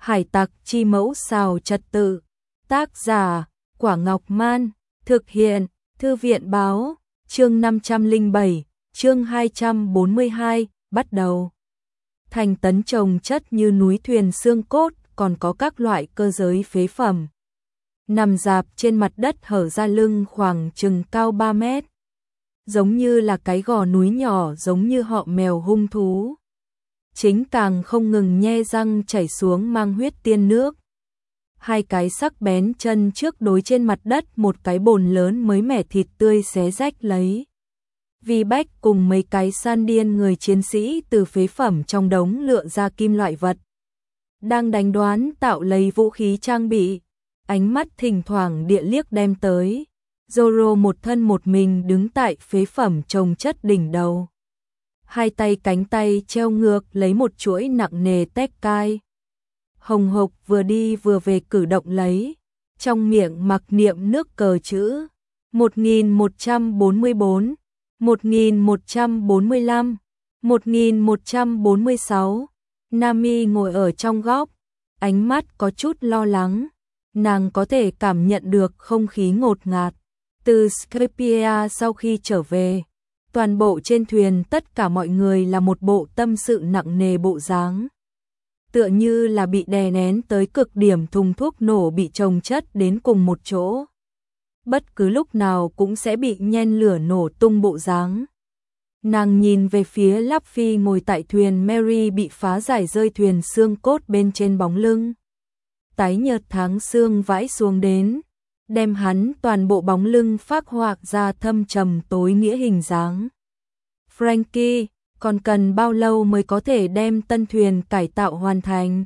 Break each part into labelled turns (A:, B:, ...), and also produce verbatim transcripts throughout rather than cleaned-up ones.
A: Hải tặc chi mẫu xào trật tự. Tác giả, Quả Ngọc Man. Thực hiện, Thư viện báo. Chương năm trăm lẻ bảy, chương hai trăm bốn mươi hai, bắt đầu. Thành tấn trồng chất như núi thuyền xương cốt, còn có các loại cơ giới phế phẩm. Nằm rạp trên mặt đất hở ra lưng khoảng chừng cao ba mét. Giống như là cái gò núi nhỏ, giống như họ mèo hung thú. Chính càng không ngừng nhe răng chảy xuống mang huyết tiên nước. Hai cái sắc bén chân trước đối trên mặt đất, một cái bồn lớn mới mẻ thịt tươi xé rách lấy. Vi Bách cùng mấy cái san điên người chiến sĩ từ phế phẩm trong đống lựa ra kim loại vật. Đang đánh đoán tạo lấy vũ khí trang bị. Ánh mắt thỉnh thoảng địa liếc đem tới. Zoro một thân một mình đứng tại phế phẩm chồng chất đỉnh đầu. Hai tay cánh tay treo ngược lấy một chuỗi nặng nề tép cai. Hồng hộc vừa đi vừa về cử động lấy. Trong miệng mặc niệm nước cờ chữ. một nghìn một trăm bốn mươi bốn, một nghìn một trăm bốn mươi lăm, một nghìn một trăm bốn mươi sáu. Nami ngồi ở trong góc. Ánh mắt có chút lo lắng. Nàng có thể cảm nhận được không khí ngột ngạt. Từ Skypiea sau khi trở về, toàn bộ trên thuyền tất cả mọi người là một bộ tâm sự nặng nề bộ dáng. Tựa như là bị đè nén tới cực điểm, thùng thuốc nổ bị chồng chất đến cùng một chỗ. Bất cứ lúc nào cũng sẽ bị nhen lửa nổ tung bộ dáng. Nàng nhìn về phía Luffy ngồi tại thuyền Mary bị phá giải rơi thuyền xương cốt bên trên bóng lưng. Tái nhợt tháng xương vãi xuống đến, đem hắn toàn bộ bóng lưng phác họa ra thâm trầm tối nghĩa hình dáng. Franky, còn cần bao lâu mới có thể đem tân thuyền cải tạo hoàn thành?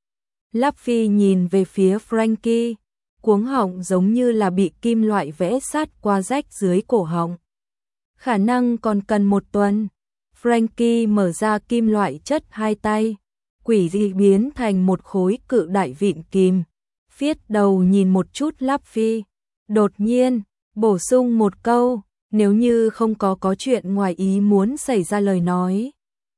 A: Luffy nhìn về phía Franky, cuống họng giống như là bị kim loại vẽ sát qua rách dưới cổ họng. Khả năng còn cần một tuần. Franky mở ra kim loại chất hai tay, quỷ dị biến thành một khối cự đại vịn kim. Phiết đầu nhìn một chút Luffy, đột nhiên bổ sung một câu, nếu như không có có chuyện ngoài ý muốn xảy ra lời nói.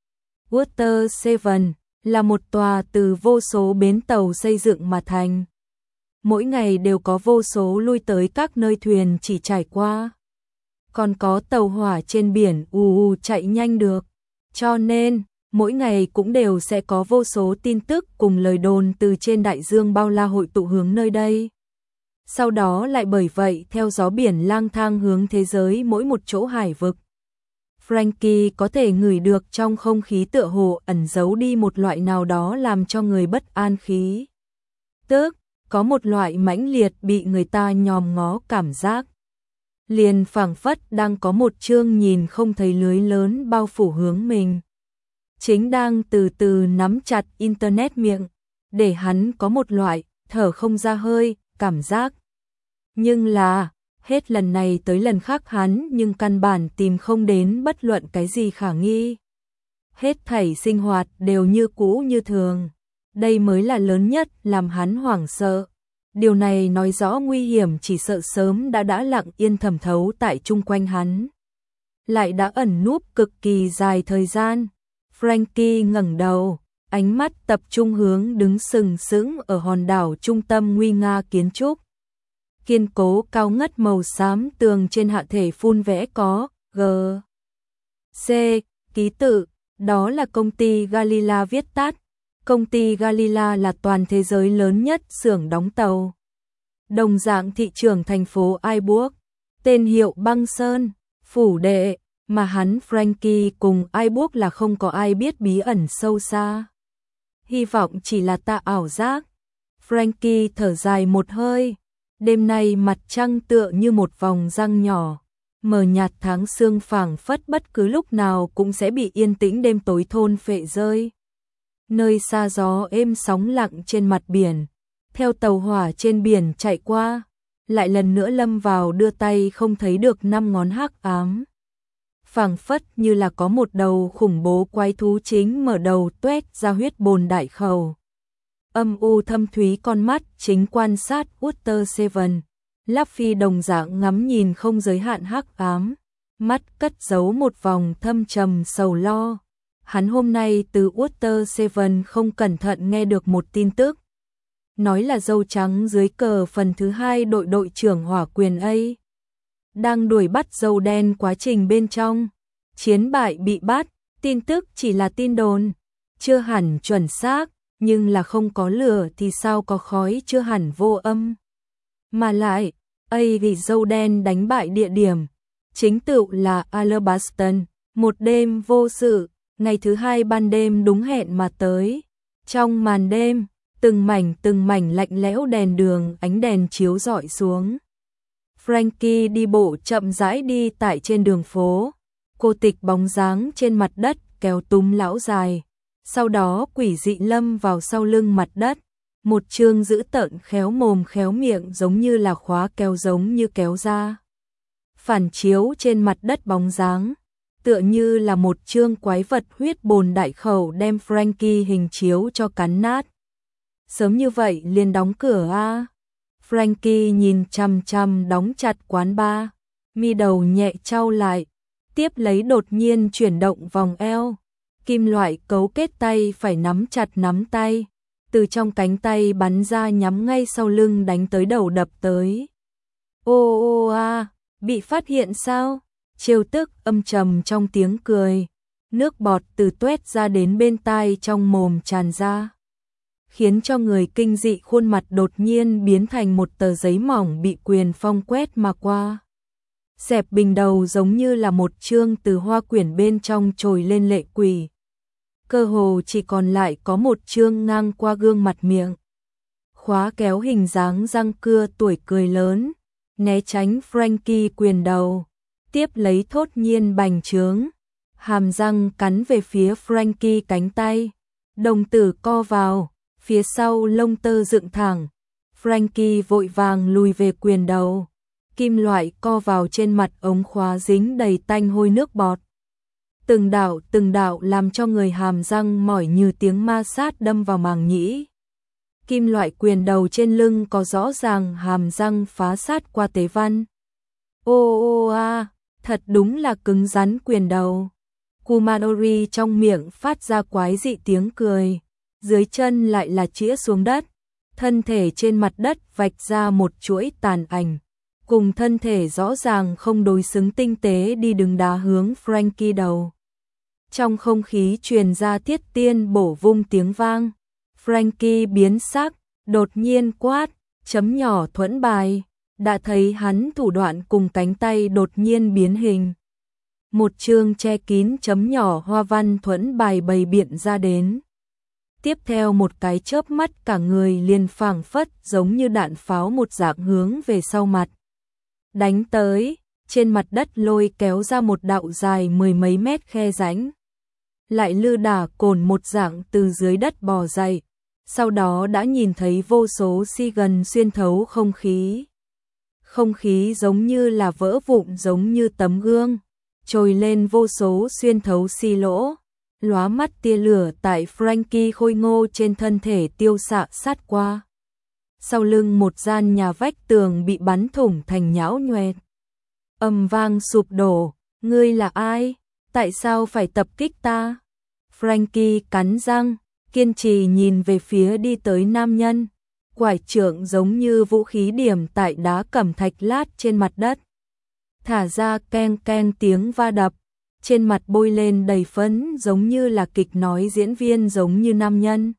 A: Water Seven là một tòa từ vô số bến tàu xây dựng mà thành. Mỗi ngày đều có vô số lui tới các nơi thuyền chỉ trải qua. Còn có tàu hỏa trên biển ù ù chạy nhanh được. Cho nên, mỗi ngày cũng đều sẽ có vô số tin tức cùng lời đồn từ trên đại dương bao la hội tụ hướng nơi đây. Sau đó lại bởi vậy theo gió biển lang thang hướng thế giới mỗi một chỗ hải vực. Franky có thể ngửi được trong không khí tựa hồ ẩn giấu đi một loại nào đó làm cho người bất an khí. Tức, có một loại mãnh liệt bị người ta nhòm ngó cảm giác. Liền phảng phất đang có một chương nhìn không thấy lưới lớn bao phủ hướng mình. Chính đang từ từ nắm chặt internet miệng, để hắn có một loại thở không ra hơi cảm giác. Nhưng là, hết lần này tới lần khác hắn nhưng căn bản tìm không đến bất luận cái gì khả nghi. Hết thảy sinh hoạt đều như cũ như thường. Đây mới là lớn nhất làm hắn hoảng sợ. Điều này nói rõ nguy hiểm chỉ sợ sớm đã đã lặng yên thẩm thấu tại chung quanh hắn. Lại đã ẩn núp cực kỳ dài thời gian. Franky ngẩng đầu, ánh mắt tập trung hướng đứng sừng sững ở hòn đảo trung tâm nguy nga kiến trúc. Kiên cố cao ngất màu xám tường trên hạ thể phun vẽ có G C ký tự, đó là công ty Galila viết tắt. Công ty Galila là toàn thế giới lớn nhất xưởng đóng tàu. Đồng dạng thị trưởng thành phố Iceberg, tên hiệu Băng Sơn, phủ đệ, mà hắn Franky cùng Iceberg là không có ai biết bí ẩn sâu xa. Hy vọng chỉ là ta ảo giác. Franky thở dài một hơi. Đêm nay mặt trăng tựa như một vòng răng nhỏ, mờ nhạt tháng sương phảng phất bất cứ lúc nào cũng sẽ bị yên tĩnh đêm tối thôn phệ rơi. Nơi xa gió êm sóng lặng trên mặt biển, theo tàu hỏa trên biển chạy qua, lại lần nữa lâm vào đưa tay không thấy được năm ngón hắc ám. Phảng phất như là có một đầu khủng bố quái thú chính mở đầu tuét ra huyết bồn đại khẩu. Âm u thâm thúy con mắt chính quan sát Water Seven. Luffy đồng dạng ngắm nhìn không giới hạn hắc ám, mắt cất giấu một vòng thâm trầm sầu lo. Hắn hôm nay từ Water Seven không cẩn thận nghe được một tin tức, nói là dâu trắng dưới cờ phần thứ hai đội đội trưởng hỏa quyền A. Đang đuổi bắt dâu đen quá trình bên trong. Chiến bại bị bắt, tin tức chỉ là tin đồn, chưa hẳn chuẩn xác, nhưng là không có lửa thì sao có khói chưa hẳn vô âm. Mà lại, A vì dâu đen đánh bại địa điểm, chính tựu là Alabaston, một đêm vô sự, ngày thứ hai ban đêm đúng hẹn mà tới. Trong màn đêm, từng mảnh từng mảnh lạnh lẽo đèn đường ánh đèn chiếu rọi xuống. Frankie đi bộ chậm rãi đi tại trên đường phố, cô tịch bóng dáng trên mặt đất kéo túm lão dài, sau đó quỷ dị lâm vào sau lưng mặt đất, một chương dữ tợn khéo mồm khéo miệng giống như là khóa kéo giống như kéo ra. Phản chiếu trên mặt đất bóng dáng, tựa như là một chương quái vật huyết bồn đại khẩu đem Frankie hình chiếu cho cắn nát. Sớm như vậy liền đóng cửa a. Frankie nhìn chằm chằm đóng chặt quán bar, mi đầu nhẹ chau lại, tiếp lấy đột nhiên chuyển động vòng eo, kim loại cấu kết tay phải nắm chặt nắm tay, từ trong cánh tay bắn ra nhắm ngay sau lưng đánh tới đầu đập tới. Ô ô a, bị phát hiện sao? Trêu tức âm trầm trong tiếng cười, nước bọt từ tuét ra đến bên tai trong mồm tràn ra, khiến cho người kinh dị khuôn mặt đột nhiên biến thành một tờ giấy mỏng bị quyền phong quét mà qua. Xẹp bình đầu giống như là một chương từ hoa quyển bên trong trồi lên lệ quỷ. Cơ hồ chỉ còn lại có một chương ngang qua gương mặt miệng. Khóa kéo hình dáng răng cưa tuổi cười lớn, né tránh Frankie quyền đầu, tiếp lấy thốt nhiên bành trướng, hàm răng cắn về phía Frankie cánh tay, đồng tử co vào, phía sau lông tơ dựng thẳng, Frankie vội vàng lùi về quyền đầu, kim loại co vào trên mặt ống khóa dính đầy tanh hôi nước bọt. Từng đạo từng đạo làm cho người hàm răng mỏi như tiếng ma sát đâm vào màng nhĩ. Kim loại quyền đầu trên lưng có rõ ràng hàm răng phá sát qua tế văn. Ô ô a, thật đúng là cứng rắn quyền đầu. Kumadori trong miệng phát ra quái dị tiếng cười, dưới chân lại là chĩa xuống đất, thân thể trên mặt đất vạch ra một chuỗi tàn ảnh, cùng thân thể rõ ràng không đối xứng tinh tế đi đứng đá hướng Frankie đầu. Trong không khí truyền ra thiết tiên bổ vung tiếng vang, Frankie biến sắc, đột nhiên quát, chấm nhỏ thuẫn bài, đã thấy hắn thủ đoạn cùng cánh tay đột nhiên biến hình. Một chương che kín chấm nhỏ hoa văn thuẫn bài bày biện ra đến. Tiếp theo một cái chớp mắt cả người liền phảng phất giống như đạn pháo một dạng hướng về sau mặt. Đánh tới, trên mặt đất lôi kéo ra một đạo dài mười mấy mét khe rãnh. Lại lư đả cồn một dạng từ dưới đất bò dậy, sau đó đã nhìn thấy vô số xi gần xuyên thấu không khí. Không khí giống như là vỡ vụn giống như tấm gương, trồi lên vô số xuyên thấu xi lỗ, lóa mắt tia lửa tại Frankie khôi ngô trên thân thể tiêu xạ sát qua. Sau lưng một gian nhà vách tường bị bắn thủng thành nhão nhoẹt. Ầm vang sụp đổ, ngươi là ai? Tại sao phải tập kích ta? Frankie cắn răng, kiên trì nhìn về phía đi tới nam nhân. Quải trượng giống như vũ khí điểm tại đá cẩm thạch lát trên mặt đất. Thả ra keng keng tiếng va đập, trên mặt bôi lên đầy phấn giống như là kịch nói diễn viên giống như nam nhân.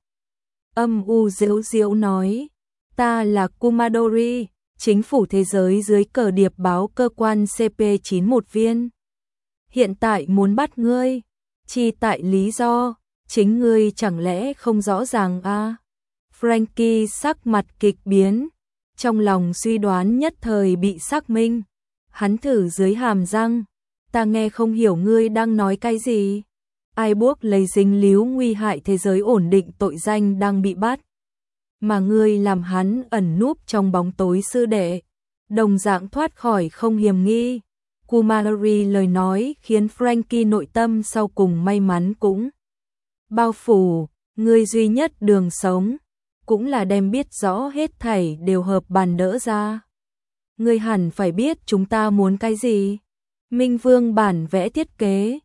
A: Âm u diễu diễu nói, ta là Kumadori, chính phủ thế giới dưới cờ điệp báo cơ quan C P chín một viên. Hiện tại muốn bắt ngươi, chi tại lý do, chính ngươi chẳng lẽ không rõ ràng à? Frankie sắc mặt kịch biến, trong lòng suy đoán nhất thời bị xác minh. Hắn thử dưới hàm răng, ta nghe không hiểu ngươi đang nói cái gì. Ai buộc lấy dính líu nguy hại thế giới ổn định tội danh đang bị bắt. Mà ngươi làm hắn ẩn núp trong bóng tối sư đệ, đồng dạng thoát khỏi không hiểm nghi. Kumadori lời nói khiến Frankie nội tâm sau cùng may mắn cũng bao phủ, ngươi duy nhất đường sống, cũng là đem biết rõ hết thảy đều hợp bàn đỡ ra. Ngươi hẳn phải biết chúng ta muốn cái gì. Minh Vương bản vẽ thiết kế.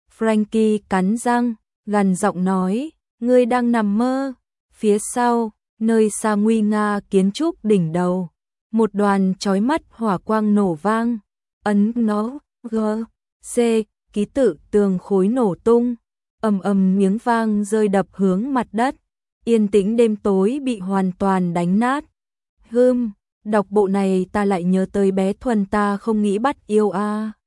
A: Frankie cắn răng, gằn giọng nói, ngươi đang nằm mơ. Phía sau, Nơi xa nguy nga kiến trúc đỉnh đầu, một đoàn chói mắt hỏa quang nổ vang, ấn nó G, C, ký tự tường khối nổ tung, ầm ầm miếng vang rơi đập hướng mặt đất, yên tĩnh đêm tối bị hoàn toàn đánh nát. Hừm, đọc bộ này ta lại nhớ tới bé Thuần ta không nghĩ bắt yêu a. À.